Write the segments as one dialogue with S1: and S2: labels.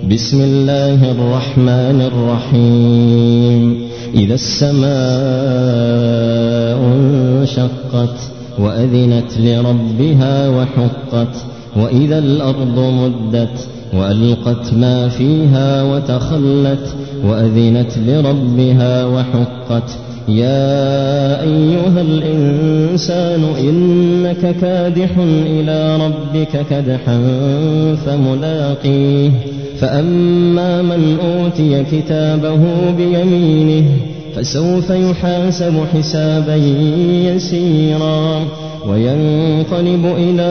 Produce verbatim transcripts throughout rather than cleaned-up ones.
S1: بسم الله الرحمن الرحيم إذا السماء انشقت وأذنت لربها وحقت وإذا الأرض مدت وألقت ما فيها وتخلت وأذنت لربها وحقت يا أيها الإنسان إنك كادح إلى ربك كدحا فملاقيه فأما من أوتي كتابه بيمينه فسوف يحاسب حسابا يسيرا وينقلب إلى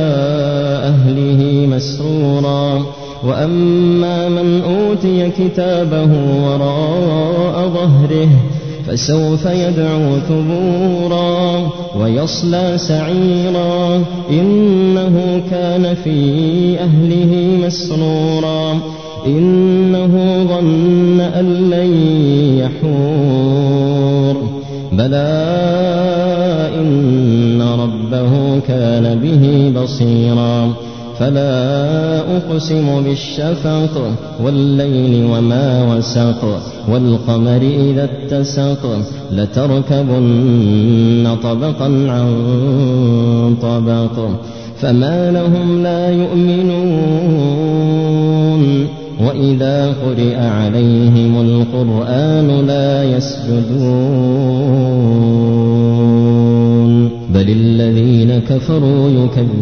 S1: أهله مسرورا وأما من أوتي كتابه وراء ظهره فسوف يدعو ثبورا ويصلى سعيرا إنه كان في أهله مسرورا إنه ظن أن لن يحور بلى إن ربه كان به بصيرا فلا أقسم بالشفق والليل وما وسق والقمر إذا اتسق لتركبن طبقا عن طبق فما لهم لا يؤمنون وإذا قرئ عليهم القرآن لا يسجدون بل الذين كفروا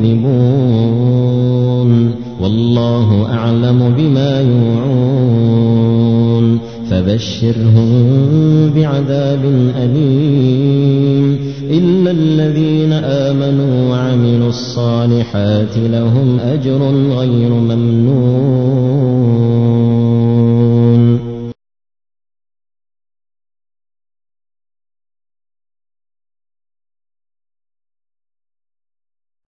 S1: يكذبون والله أعلم بما يوعون فبشرهم بعذاب أليم إلا الذين آمنوا وعملوا الصالحات لهم أجر غير ممنون.